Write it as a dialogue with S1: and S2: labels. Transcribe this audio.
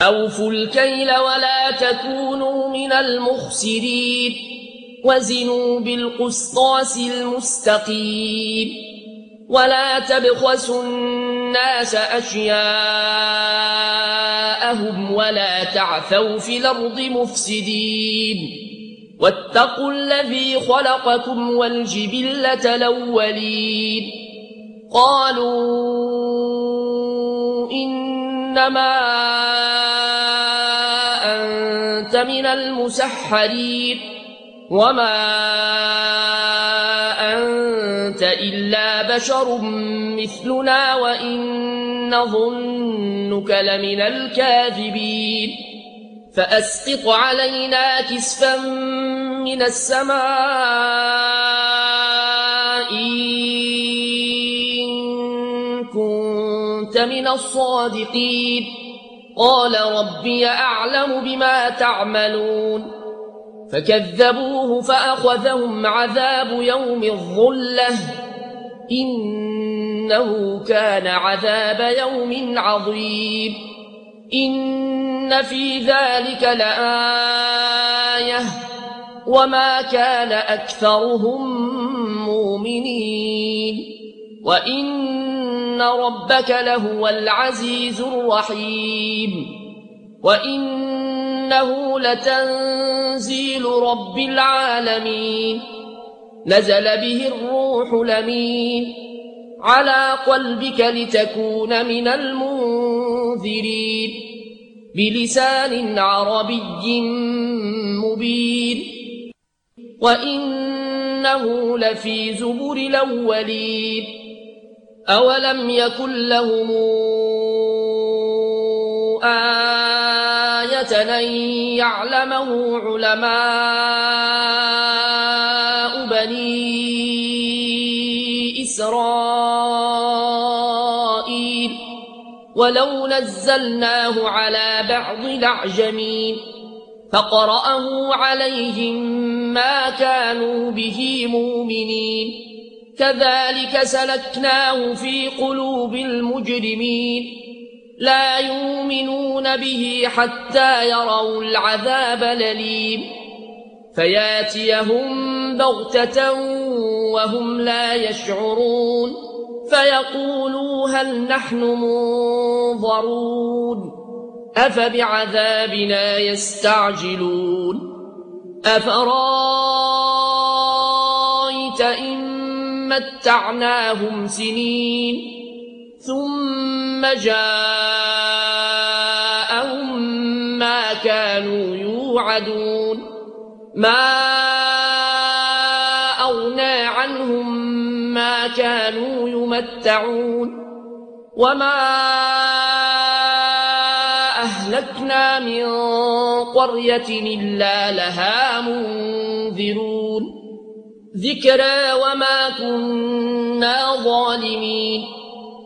S1: أوفوا الكيل ولا تكونوا من المخسرين وزنوا بالقسطاس المستقيم ولا تبخسوا الناس أشياءهم ولا تعثوا في الأرض مفسدين واتقوا الذي خلقكم والجبلة الأولين قالوا إنما أنت من المسحرين وما أنت إلا بشر مثلنا وإن نظنك لمن الكاذبين فأسقط علينا كسفا من السماء إن كنت من الصادقين قال ربي أعلم بما تعملون فكذبوه فأخذهم عذاب يوم الظلة إنه كان عذاب يوم عظيم إن في ذلك لآية وما كان أكثرهم مؤمنين وإن ربك لهو العزيز الرحيم وإنه لتنزيل رب العالمين نزل به الروح الأمين على قلبك لتكون من المنذرين بلسان عربي مبين وإنه لفي زبر الأولين أولم يكن لهم آية أن يعلمه علماء بني إسرائيل ولو نزلناه على بعض الأعجمين فقرأه عليهم ما كانوا به مؤمنين كذلك سلكناه في قلوب المجرمين لا يؤمنون به حتى يروا العذاب الأليم فياتيهم بغتة وهم لا يشعرون فيقولوا هل نحن منظرون أفبعذابنا يستعجلون أفرايت إن متعناهم سنين ثم جاءهم ما كانوا يوعدون ما أغنى عنهم ما كانوا يمتعون وما أهلكنا من قرية إلا لها منذرون ذكرى وما كنا ظالمين